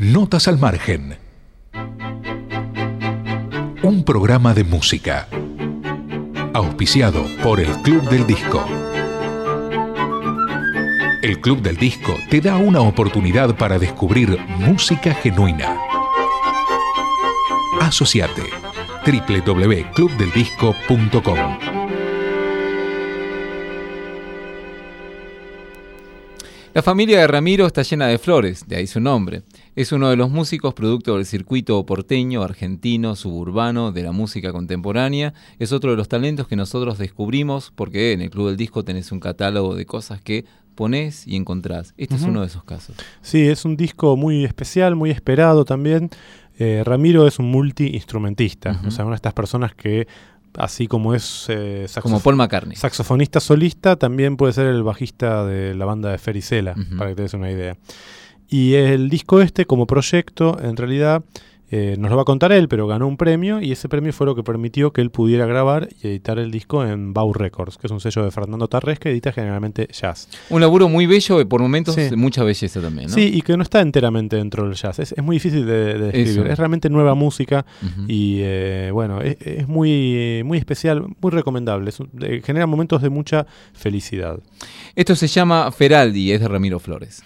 Notas al margen. Un programa de música. Auspiciado por el Club del Disco. El Club del Disco te da una oportunidad para descubrir música genuina. Asociate. www.clubdeldisco.com. La familia de Ramiro está llena de flores, de ahí su nombre. Es uno de los músicos producto del circuito porteño, argentino, suburbano, de la música contemporánea. Es otro de los talentos que nosotros descubrimos porque en el Club del Disco tenés un catálogo de cosas que ponés y encontrás. Este es uno de esos casos. Sí, es un disco muy especial, muy esperado también. Ramiro es un multi-instrumentista, o sea, una de estas personas que, así como es como Paul McCartney, saxofonista solista, también puede ser el bajista de la banda de Fericela, para que te des una idea. Y el disco como proyecto, en realidad, nos lo va a contar él, pero ganó un premio, y ese premio fue lo que permitió que él pudiera grabar y editar el disco en Bau Records, que es un sello de Fernando Tarrés que edita generalmente jazz. Un laburo muy bello y por momentos mucha belleza también, ¿no? Sí, y que no está enteramente dentro del jazz. Es muy difícil de describir. Eso. Es realmente nueva música y bueno, es muy, muy especial, muy recomendable. Genera momentos de mucha felicidad. Esto se llama Feraldi, es de Ramiro Flores.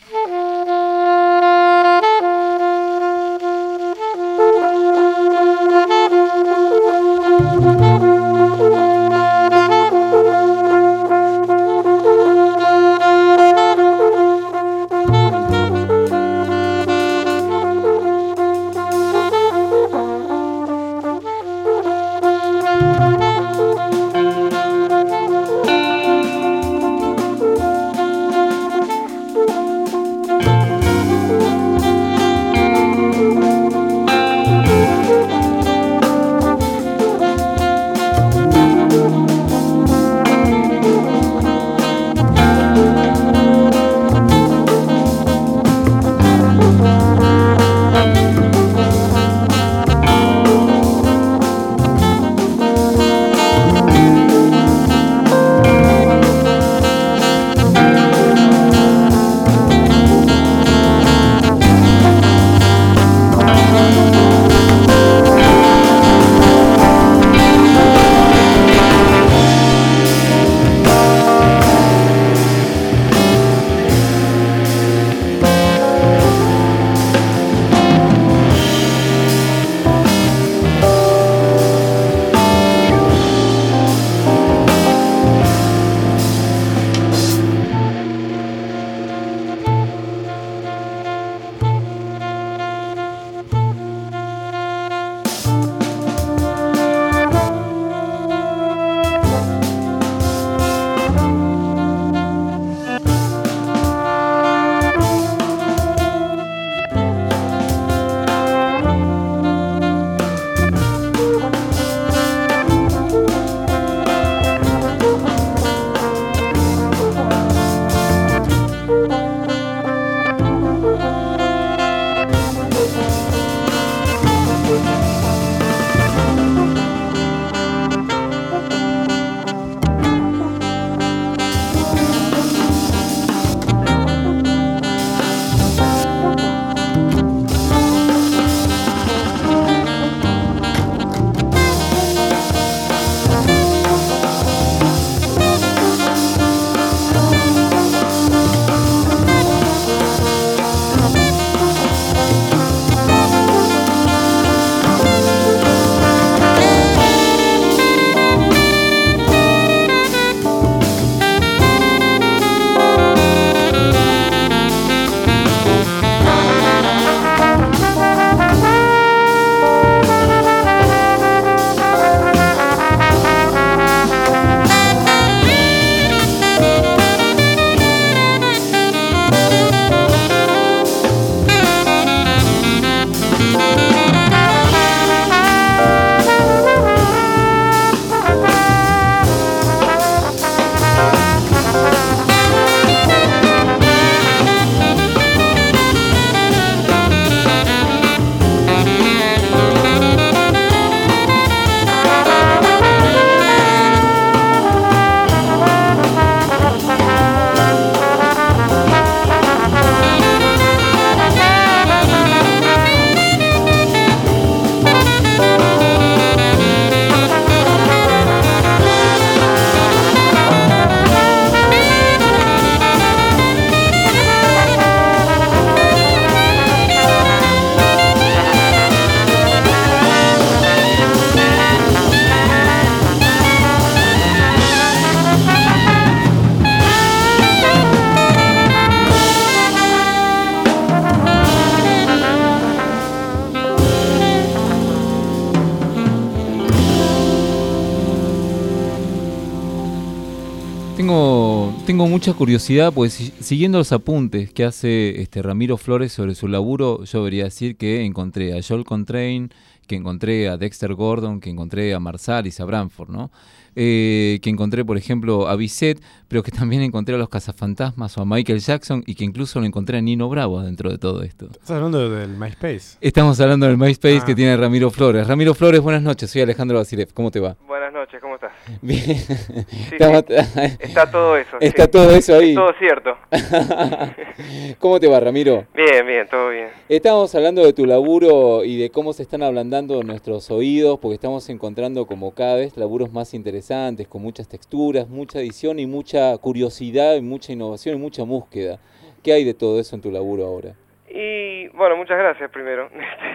tengo mucha curiosidad, pues siguiendo los apuntes que hace Ramiro Flores sobre su laburo, yo debería decir que encontré a Joel Coltrane, que encontré a Dexter Gordon, que encontré a Marsalis, a Branford, ¿no? Que encontré, por ejemplo, a Bizet, pero que también encontré a los Cazafantasmas o a Michael Jackson y que incluso lo encontré a Nino Bravo dentro de todo esto. ¿Estás hablando del MySpace? Estamos hablando del MySpace que tiene Ramiro Flores. Ramiro Flores, buenas noches, soy Alejandro Basilev, ¿cómo te va? Buenas noches, ¿cómo estás? Bien. Sí, está todo eso. Está sí. todo eso ahí. Es todo cierto. ¿Cómo te va, Ramiro? Bien, todo bien. Estamos hablando de tu laburo y de cómo se están ablandando nuestros oídos, porque estamos encontrando como cada vez laburos más interesantes, con muchas texturas, mucha edición y mucha curiosidad, y mucha innovación y mucha búsqueda. ¿Qué hay de todo eso en tu laburo ahora? Y bueno, muchas gracias primero.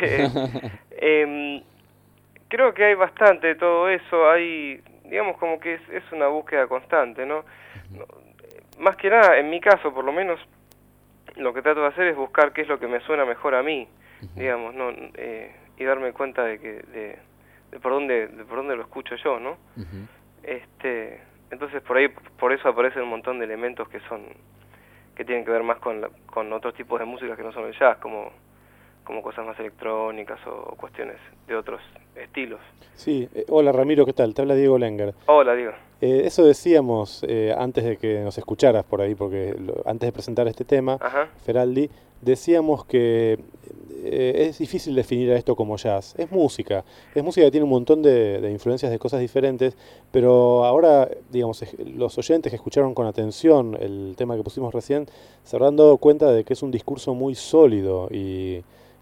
Creo que hay bastante de todo eso, hay, digamos, como que es una búsqueda constante, ¿no? Más que nada, en mi caso, por lo menos, lo que trato de hacer es buscar qué es lo que me suena mejor a mí, digamos, ¿no? Y darme cuenta de que de por dónde lo escucho yo, ¿no? Entonces por eso aparecen un montón de elementos que tienen que ver más con otros tipos de música que no son el jazz, como cosas más electrónicas o cuestiones de otros estilos. Sí, hola Ramiro, ¿qué tal? Te habla Diego Lenger. Hola, Diego. Eso decíamos antes de que nos escucharas por ahí, porque antes de presentar este tema, Feraldi, decíamos que es difícil definir a esto como jazz. Es música que tiene un montón de influencias de cosas diferentes, pero ahora, digamos, los oyentes que escucharon con atención el tema que pusimos recién, se habrán dado cuenta de que es un discurso muy sólido y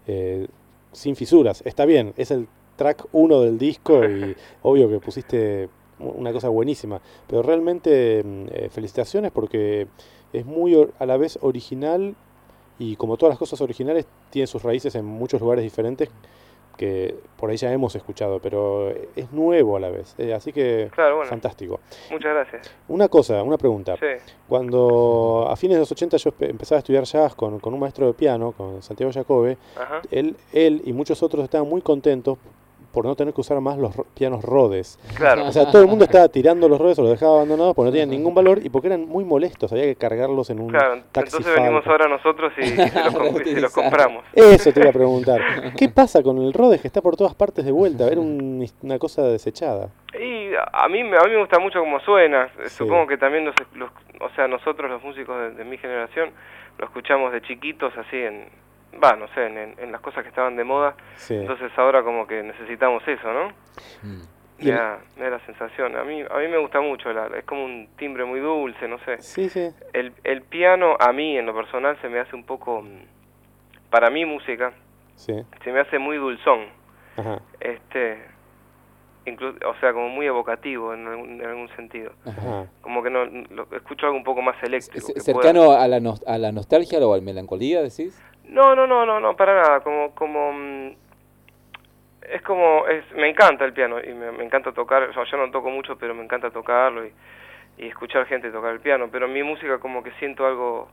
sin fisuras. Está bien, es el track 1 del disco y obvio que pusiste una cosa buenísima, pero realmente felicitaciones porque es muy a la vez original y como todas las cosas originales tiene sus raíces en muchos lugares diferentes que por ahí ya hemos escuchado, pero es nuevo a la vez, así que claro, bueno, fantástico. Muchas gracias. Una pregunta. Sí. Cuando a fines de los 80 yo empezaba a estudiar jazz con un maestro de piano, con Santiago Jacobe, él y muchos otros estaban muy contentos por no tener que usar más los pianos Rhodes. Claro. O sea, todo el mundo estaba tirando los Rhodes o los dejaba abandonados porque no tenían ningún valor y porque eran muy molestos, había que cargarlos en un taxi. Entonces venimos ahora nosotros y se los compramos. Eso te iba a preguntar. ¿Qué pasa con el Rhodes que está por todas partes de vuelta? Era una cosa desechada. Y a mí me gusta mucho cómo suena. Sí. Supongo que también nosotros los músicos de mi generación lo escuchamos de chiquitos así en las cosas que estaban de moda. Sí. Entonces ahora como que necesitamos eso, ¿no? Me da la sensación. A mí me gusta mucho, es como un timbre muy dulce, no sé. Sí. El piano a mí en lo personal se me hace un poco, para mi música, se me hace muy dulzón. Ajá. O sea, como muy evocativo en algún sentido. Ajá. Como que escucho algo un poco más eléctrico. ¿Cercano a la nostalgia o a la melancolía, decís? No, para nada. Me encanta el piano y me encanta tocar. O sea, yo no toco mucho, pero me encanta tocarlo y escuchar gente tocar el piano. Pero en mi música como que siento algo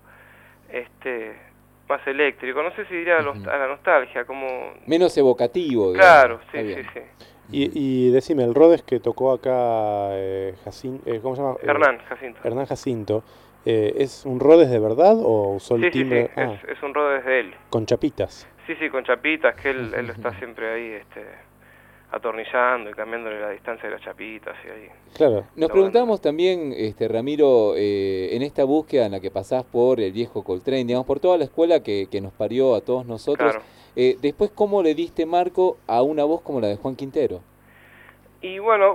más eléctrico. No sé si diría a la nostalgia, como menos evocativo. Claro, sí. Y decime, el Rhodes que tocó acá ¿cómo se llama? Hernán Jacinto. ¿Es un Rhodes de verdad o usó el timbre? Sí, es un Rhodes de él. ¿Con chapitas? Sí, con chapitas, que él lo está siempre ahí atornillando y cambiándole la distancia de las chapitas y ahí. Claro. Nos preguntamos también, Ramiro, en esta búsqueda en la que pasás por el viejo Coltrane, digamos, por toda la escuela que nos parió a todos nosotros, claro. Después, ¿cómo le diste marco a una voz como la de Juan Quintero? Y bueno,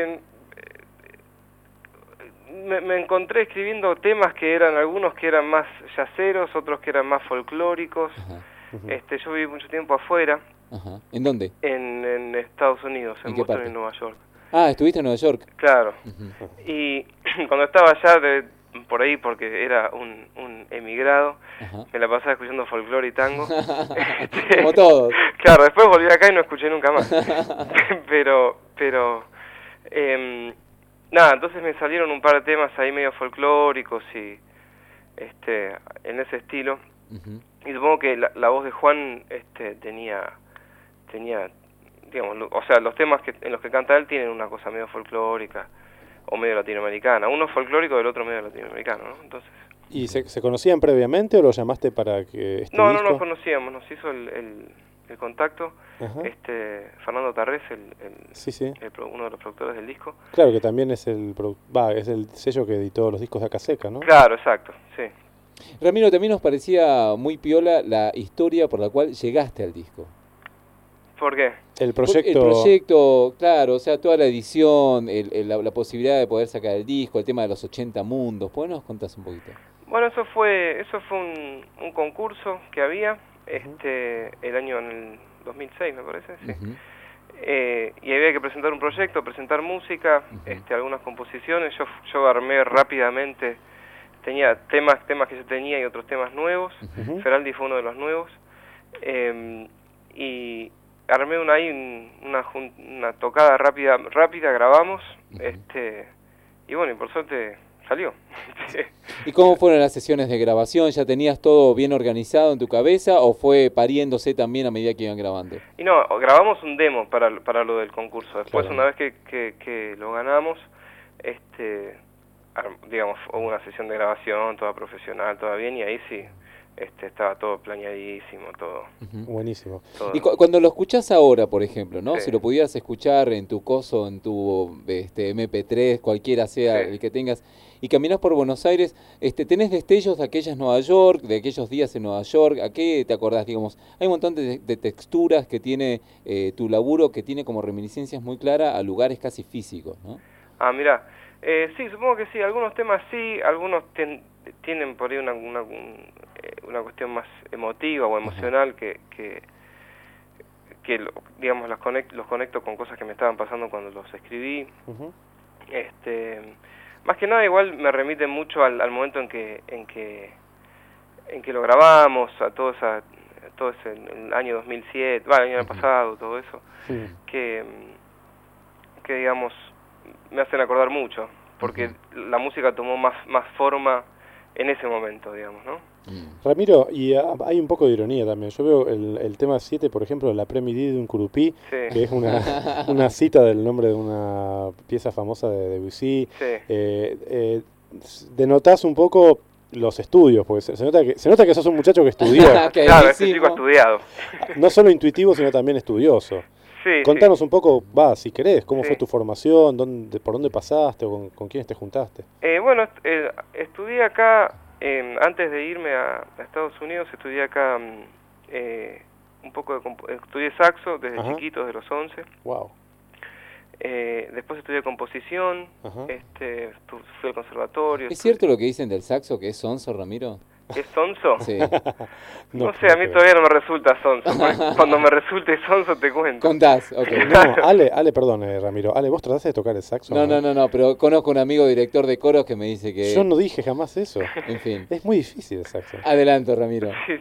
me encontré escribiendo temas que eran algunos que eran más yaceros, otros que eran más folclóricos. Yo viví mucho tiempo afuera. Ajá. ¿En dónde? En Estados Unidos, en Boston y en Nueva York. Ah, ¿estuviste en Nueva York? Claro. Y cuando estaba allá por ahí, porque era un emigrado, me la pasaba escuchando folclore y tango. Como todos. Claro, después volví acá y no escuché nunca más. pero nada, entonces me salieron un par de temas ahí medio folclóricos y en ese estilo. Y supongo que la voz de Juan tenía digamos, o sea, los temas en los que canta él tienen una cosa medio folclórica o medio latinoamericana. Uno folclórico, el otro medio latinoamericano, ¿no? Entonces... ¿Y se conocían previamente o lo llamaste para que No nos conocíamos, nos hizo el contacto Fernando Tarrés, uno de los productores del disco. Claro, que también es el sello que editó los discos de Acaseca, ¿no? Claro, exacto, sí. Ramiro, también nos parecía muy piola la historia por la cual llegaste al disco. ¿Por qué? El proyecto... El proyecto, claro, o sea, toda la edición, la posibilidad de poder sacar el disco, el tema de los 80 mundos. ¿Por qué nos contás un poquito? Bueno, eso fue un concurso que había el año en el 2006, me parece, sí. Y había que presentar un proyecto, presentar música, algunas composiciones. Yo armé rápidamente, tenía temas que yo tenía y otros temas nuevos. Feraldi fue uno de los nuevos. Y armé una tocada rápida, grabamos, y bueno, y por suerte salió. ¿Y cómo fueron las sesiones de grabación? ¿Ya tenías todo bien organizado en tu cabeza o fue pariéndose también a medida que iban grabando? Y no, grabamos un demo para lo del concurso. Después, una vez que lo ganamos, digamos, hubo una sesión de grabación, toda profesional, toda bien, y ahí sí, estaba todo planeadísimo, todo. Buenísimo. Todo. Y cuando lo escuchás ahora, por ejemplo, ¿no? Sí. Si lo pudieras escuchar en tu coso, en tu MP3, cualquiera sea el que tengas, y caminás por Buenos Aires, ¿tenés destellos de aquellas Nueva York, de aquellos días en Nueva York? ¿A qué te acordás? Digamos, hay un montón de texturas que tiene tu laburo, que tiene como reminiscencias muy claras a lugares casi físicos, ¿no? Ah, mirá. Sí, supongo que sí. Algunos temas sí, algunos tienen por ahí una cuestión más emotiva o emocional que digamos, los conecto con cosas que me estaban pasando cuando los escribí. Más que nada igual me remite mucho al momento en que lo grabamos, a todo ese el año 2007, el año pasado, todo eso, que digamos me hacen acordar mucho, porque la música tomó más forma en ese momento, digamos, ¿no? Ramiro, y hay un poco de ironía también. Yo veo el tema 7, por ejemplo, la Pre-Midi de un Curupí, que es una cita del nombre de una pieza famosa de Debussy. Denotás un poco los estudios, porque se nota que sos un muchacho que estudió. Claro, este chico estudiado. No solo intuitivo, sino también estudioso. Sí, contanos un poco, si querés, cómo fue tu formación, por dónde pasaste o con quiénes te juntaste. Bueno, estudié acá, antes de irme a Estados Unidos, estudié acá un poco estudié saxo desde chiquito, desde los 11. Wow. Después estudié composición, fui al conservatorio. ¿Es cierto lo que dicen del saxo, que es sonso, Ramiro? ¿Es sonso? Sí. No sé, a mí todavía no me resulta sonso. Cuando me resulte sonso te cuento. Contás, ok. No, Ale, perdón, Ramiro. Ale, ¿vos trataste de tocar el saxo? No, pero conozco un amigo director de coros que me dice que... Yo no dije jamás eso. En fin. Es muy difícil el saxo. Adelante, Ramiro. Sí.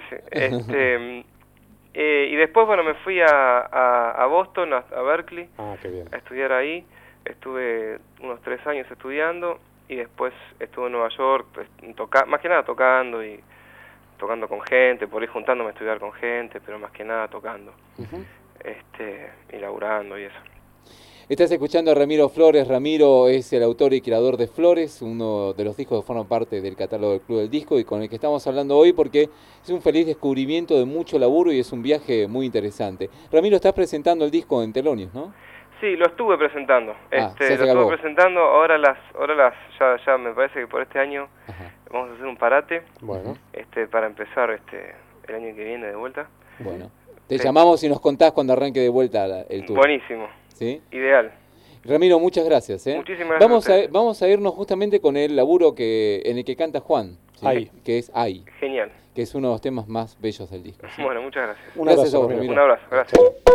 Y después, bueno, me fui a Boston, a Berkeley, qué bien. a estudiar ahí. Estuve unos 3 años estudiando y después estuve en Nueva York, más que nada tocando con gente, por ahí juntándome a estudiar con gente, pero más que nada tocando, y laburando y eso. Estás escuchando a Ramiro Flores. Ramiro es el autor y creador de Flores, uno de los discos que forman parte del catálogo del Club del Disco y con el que estamos hablando hoy porque es un feliz descubrimiento de mucho laburo y es un viaje muy interesante. Ramiro, estás presentando el disco en Telonios, ¿no? Sí, lo estuve presentando. Lo estuve presentando, ahora ya me parece que por este año vamos a hacer un parate. Bueno. Para empezar el año que viene de vuelta. Bueno. Te llamamos y nos contás cuando arranque de vuelta el tour. Buenísimo. ¿Sí? Ideal. Ramiro, muchas gracias. Muchísimas gracias. Vamos a irnos justamente con el laburo en el que canta Juan, ¿sí? Que es Ay. Genial. Que es uno de los temas más bellos del disco. ¿Sí? Bueno, muchas gracias. Gracias a vos, Ramiro. Un abrazo, gracias.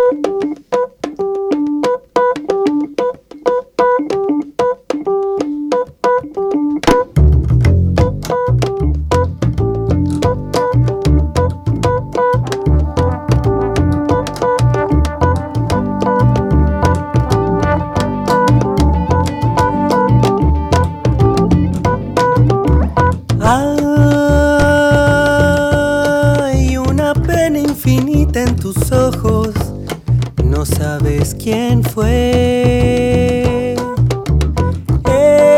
En tus ojos no sabes quién fue.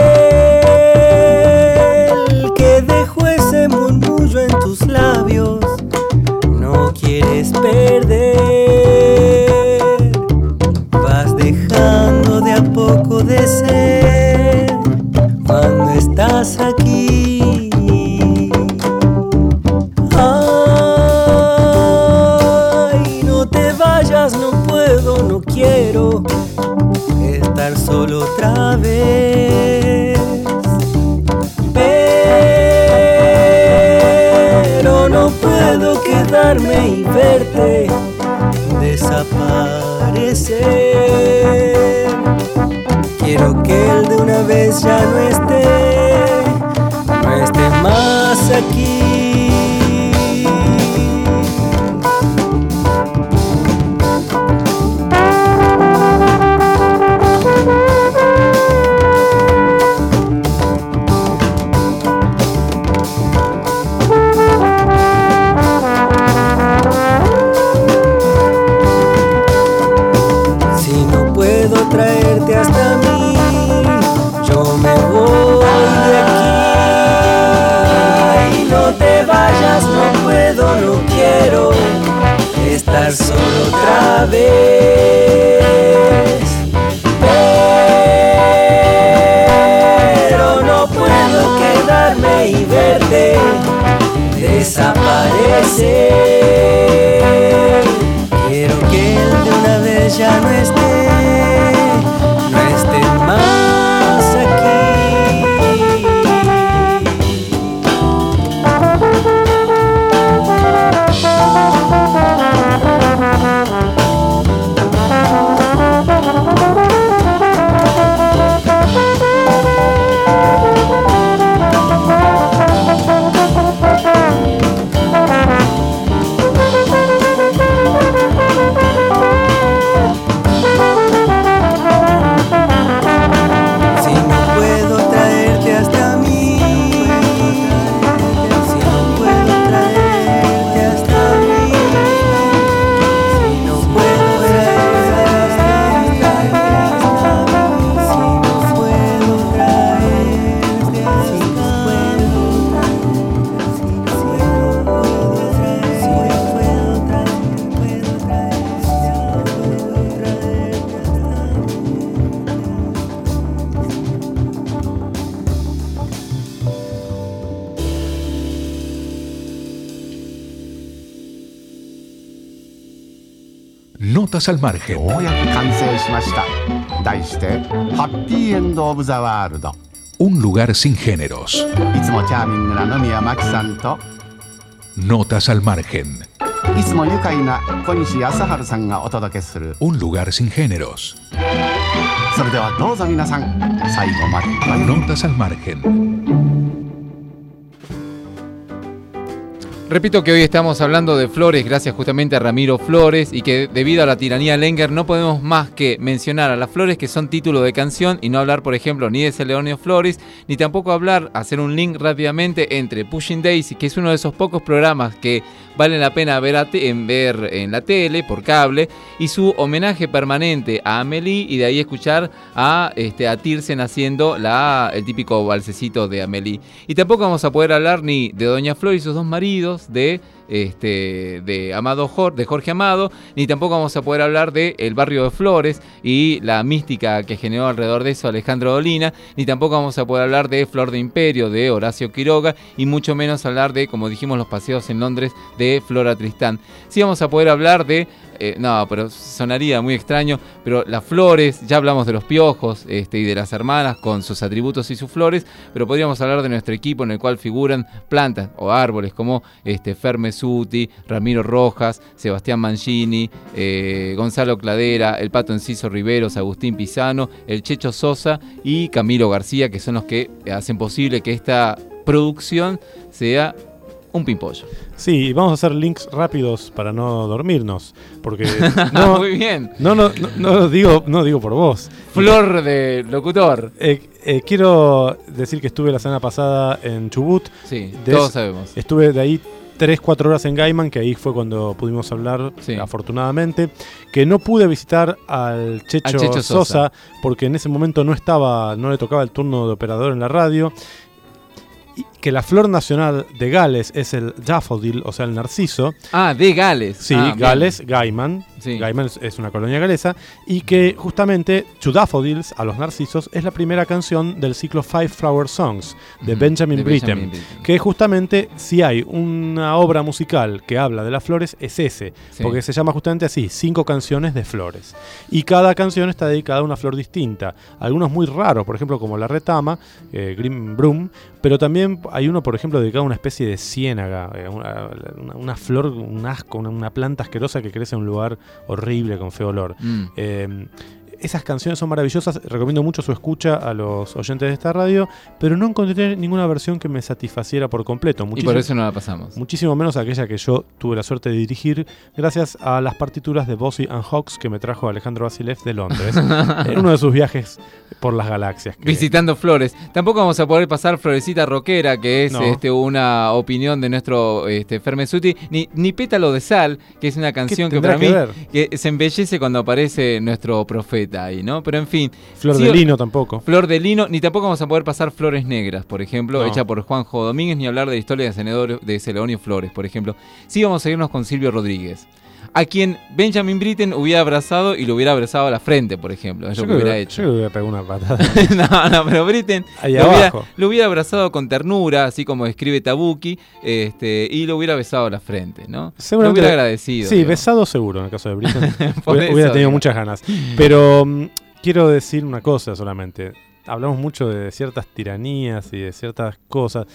quedarme y verte desaparecer. Quiero que él de una vez ya no esté más aquí. Traerte hasta mí, yo me voy de aquí. No te vayas, no puedo, no quiero estar solo otra vez. Pero no puedo quedarme y verte desaparecer. Quiero que él de una vez ya no esté más aquí. Notas al margen. ようやく完成しました。題してハッピーエンドオブザワールド。 Un lugar sin géneros. いつもチャーミングな野宮真紀さんと Notas al margen. いつも愉快な小西康晴さんがお届けする Un lugar sin géneros. それではどうぞ皆さん最後まで Notas al margen. Repito que hoy estamos hablando de Flores gracias justamente a Ramiro Flores y que debido a la tiranía Lenger no podemos más que mencionar a las Flores que son título de canción y no hablar, por ejemplo, ni de Celedonio Flores, ni tampoco hacer un link rápidamente entre Pushing Daisy, que es uno de esos pocos programas que valen la pena ver en la tele, por cable, y su homenaje permanente a Amélie y de ahí escuchar a Tirsen haciendo el típico balsecito de Amélie. Y tampoco vamos a poder hablar ni de Doña Flor y sus dos maridos, de Jorge Amado, ni tampoco vamos a poder hablar de El barrio de Flores y la mística que generó alrededor de eso Alejandro Dolina, ni tampoco vamos a poder hablar de Flor de Imperio de Horacio Quiroga, y mucho menos hablar de, como dijimos, los paseos en Londres de Flora Tristán. Sí vamos a poder hablar de no, pero sonaría muy extraño, pero las flores, ya hablamos de los piojos y de las hermanas con sus atributos y sus flores, pero podríamos hablar de nuestro equipo en el cual figuran plantas o árboles como Fer Mesuti, Ramiro Rojas, Sebastián Mangini, Gonzalo Cladera, el Pato Enciso Riveros, Agustín Pisano, el Checho Sosa y Camilo García, que son los que hacen posible que esta producción sea un pimpollo. Sí, vamos a hacer links rápidos para no dormirnos, porque muy bien. No digo por vos. Flor de locutor. Quiero decir que estuve la semana pasada en Chubut. Sí, todos sabemos. Estuve de ahí 3-4 horas en Gaiman, que ahí fue cuando pudimos hablar, sí, afortunadamente. Que no pude visitar al Checho Sosa, porque en ese momento no le tocaba el turno de operador en la radio. Que la flor nacional de Gales es el daffodil, o sea, el narciso. Ah, de Gales. Sí, Gales, Gaiman. Sí. Gaiman es una colonia galesa, y que justamente To Daffodils, a los narcisos, es la primera canción del ciclo Five Flower Songs de Benjamin Britten, que justamente si hay una obra musical que habla de las flores es ese, porque se llama justamente así, 5 canciones de flores, y cada canción está dedicada a una flor distinta, algunos muy raros, por ejemplo como la retama, Green Broom, pero también hay uno, por ejemplo, dedicado a una especie de ciénaga, una flor, un asco, una planta asquerosa que crece en un lugar horrible con feo olor. Esas canciones son maravillosas, recomiendo mucho su escucha a los oyentes de esta radio, pero no encontré ninguna versión que me satisfaciera por completo. Y por eso no la pasamos. Muchísimo menos aquella que yo tuve la suerte de dirigir gracias a las partituras de Bossy and Hawkes que me trajo Alejandro Vasilev de Londres, en uno de sus viajes por las galaxias. Visitando flores. Tampoco vamos a poder pasar Florecita Rockera, que es una opinión de nuestro Fermesuti, ni Pétalo de Sal, que es una canción que para mí que se embellece cuando aparece nuestro profeta ahí, ¿no? Pero en fin. Flor de Lino tampoco. Flor de Lino, ni tampoco vamos a poder pasar Flores Negras, por ejemplo, hecha por Juanjo Domínguez, ni hablar de la historia de Celedonio Flores, por ejemplo. Sí vamos a irnos con Silvio Rodríguez, a quien Benjamin Britten hubiera abrazado y lo hubiera abrazado a la frente, por ejemplo. Es lo que hubiera hecho. Yo le hubiera pegado una patada. no, pero Britten lo hubiera abrazado con ternura, así como escribe Tabucchi, y lo hubiera besado a la frente, ¿no? Lo hubiera agradecido. Sí, besado seguro en el caso de Britten. hubiera tenido muchas ganas. Pero quiero decir una cosa solamente. Hablamos mucho de ciertas tiranías y de ciertas cosas.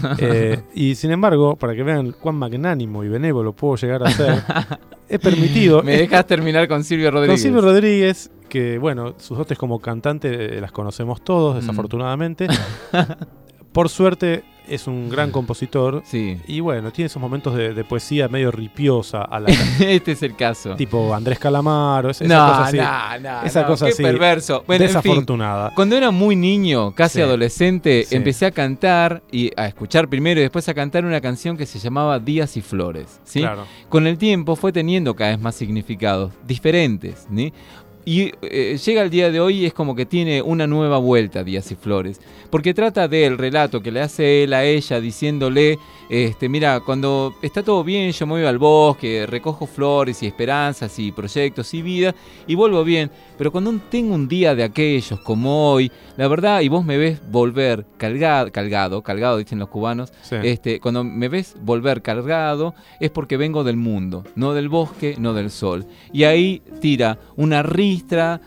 Y sin embargo, para que vean cuán magnánimo y benévolo puedo llegar a ser, he permitido... Me dejas terminar con Silvio Rodríguez. Con Silvio Rodríguez, que bueno, sus dotes como cantante las conocemos todos, desafortunadamente. Por suerte es un gran compositor. Sí. Y bueno, tiene esos momentos de poesía medio ripiosa. Este es el caso. Tipo Andrés Calamaro, esa cosa así. Esa cosa qué así. Perverso. Bueno, desafortunada. En fin, cuando era muy niño, casi adolescente, empecé a cantar y a escuchar primero y después a cantar una canción que se llamaba Días y Flores. ¿Sí? Claro. Con el tiempo fue teniendo cada vez más significados diferentes, ¿sí? Y llega el día de hoy y es como que tiene una nueva vuelta, Días y Flores, porque trata del relato que le hace él a ella diciéndole, mira, cuando está todo bien yo me voy al bosque, recojo flores y esperanzas y proyectos y vida y vuelvo bien, pero cuando tengo un día de aquellos como hoy, la verdad, y vos me ves volver cargado dicen los cubanos, cuando me ves volver cargado es porque vengo del mundo, no del bosque, no del sol. Y ahí tira una ristra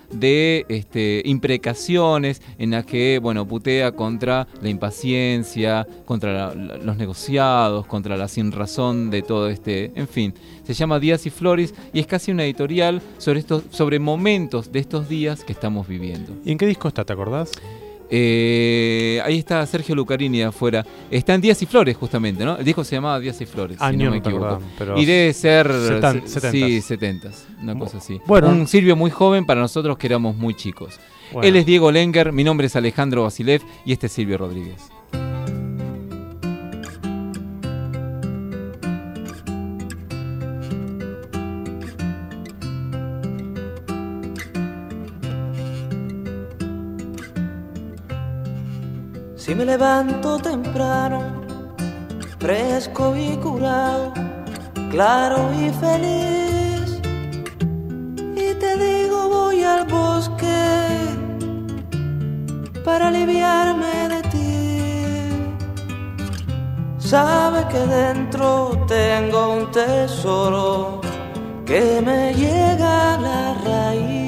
de imprecaciones en las que, bueno, putea contra la impaciencia, contra los negociados, contra la sinrazón de todo en fin, se llama Días y Flores y es casi una editorial sobre momentos de estos días que estamos viviendo. ¿Y en qué disco está, te acordás? Ahí está Sergio Lucarini de afuera. Está en Días y Flores, justamente, ¿no? El disco se llamaba Días y Flores, si no me equivoco. Y debe ser 70s, una cosa así. Bueno, un Silvio muy joven para nosotros que éramos muy chicos. Bueno. Él es Diego Lenger, mi nombre es Alejandro Vasilev y este es Silvio Rodríguez. Si me levanto temprano, fresco y curado, claro y feliz, y te digo voy al bosque para aliviarme de ti, sabe que dentro tengo un tesoro que me llega a la raíz.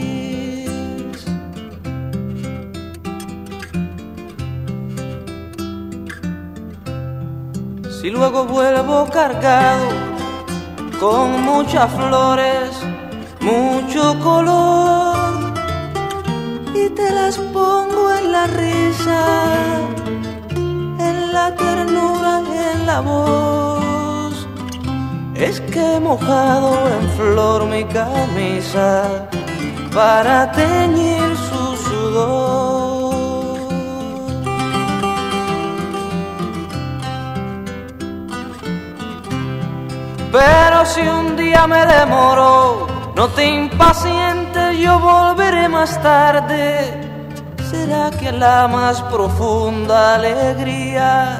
Y luego vuelvo cargado con muchas flores, mucho color, y te las pongo en la risa, en la ternura, en la voz. Es que he mojado en flor mi camisa para teñir su sudor. Pero si un día me demoro, no te impacientes, yo volveré más tarde. ¿Será que la más profunda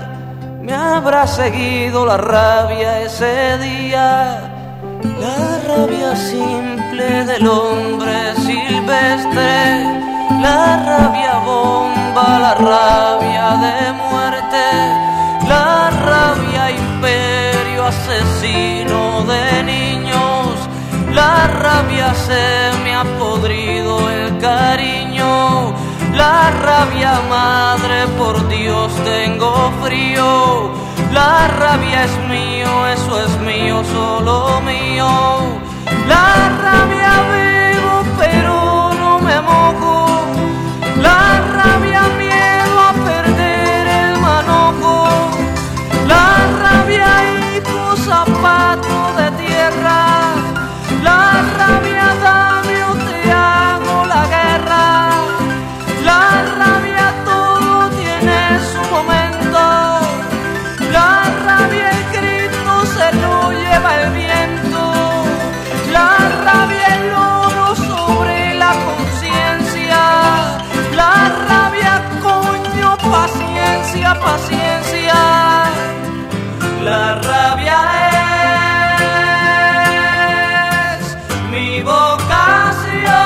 alegría me habrá seguido la rabia ese día? La rabia simple del hombre silvestre, la rabia bomba, la rabia de muerte, la rabia imperio asesino de niños, la rabia se me ha podrido el cariño, la rabia madre, por Dios tengo frío, la rabia es mío, eso es mío, solo mío, la rabia vivo pero no me mojo, la rabia miedo a perder el manojo, la rabia hijo zapato de tierra, la rabia dame o te hago la guerra, la rabia todo tiene su momento, la rabia el grito se lo lleva el viento, la rabia el oro sobre la conciencia, la rabia coño, paciencia, paciencia, la rabia es mi vocación.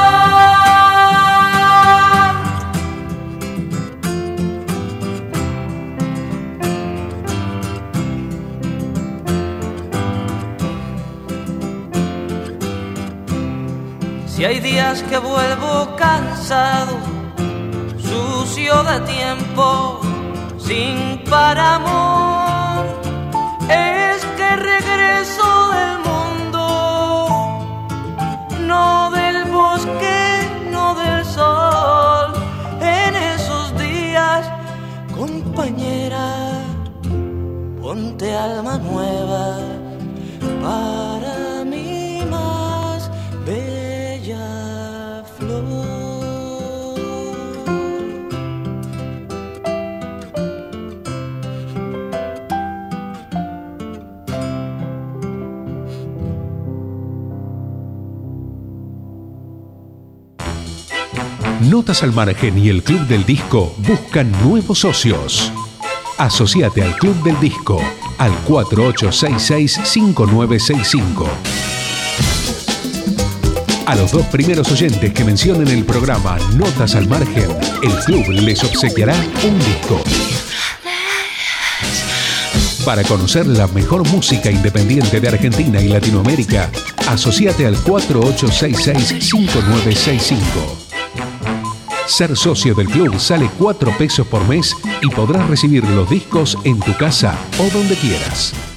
Si hay días que vuelvo cansado, sucio de tiempo, sin par amor, es que regreso del mundo, no del bosque, no del sol. En esos días, compañera, ponte alma nueva para mi más bella flor. Notas al Margen y el Club del Disco buscan nuevos socios. Asociate al Club del Disco al 4866-5965. A los 2 primeros oyentes que mencionen el programa Notas al Margen, el club les obsequiará un disco. Para conocer la mejor música independiente de Argentina y Latinoamérica, asociate al 4866-5965. Ser socio del club sale 4 pesos por mes y podrás recibir los discos en tu casa o donde quieras.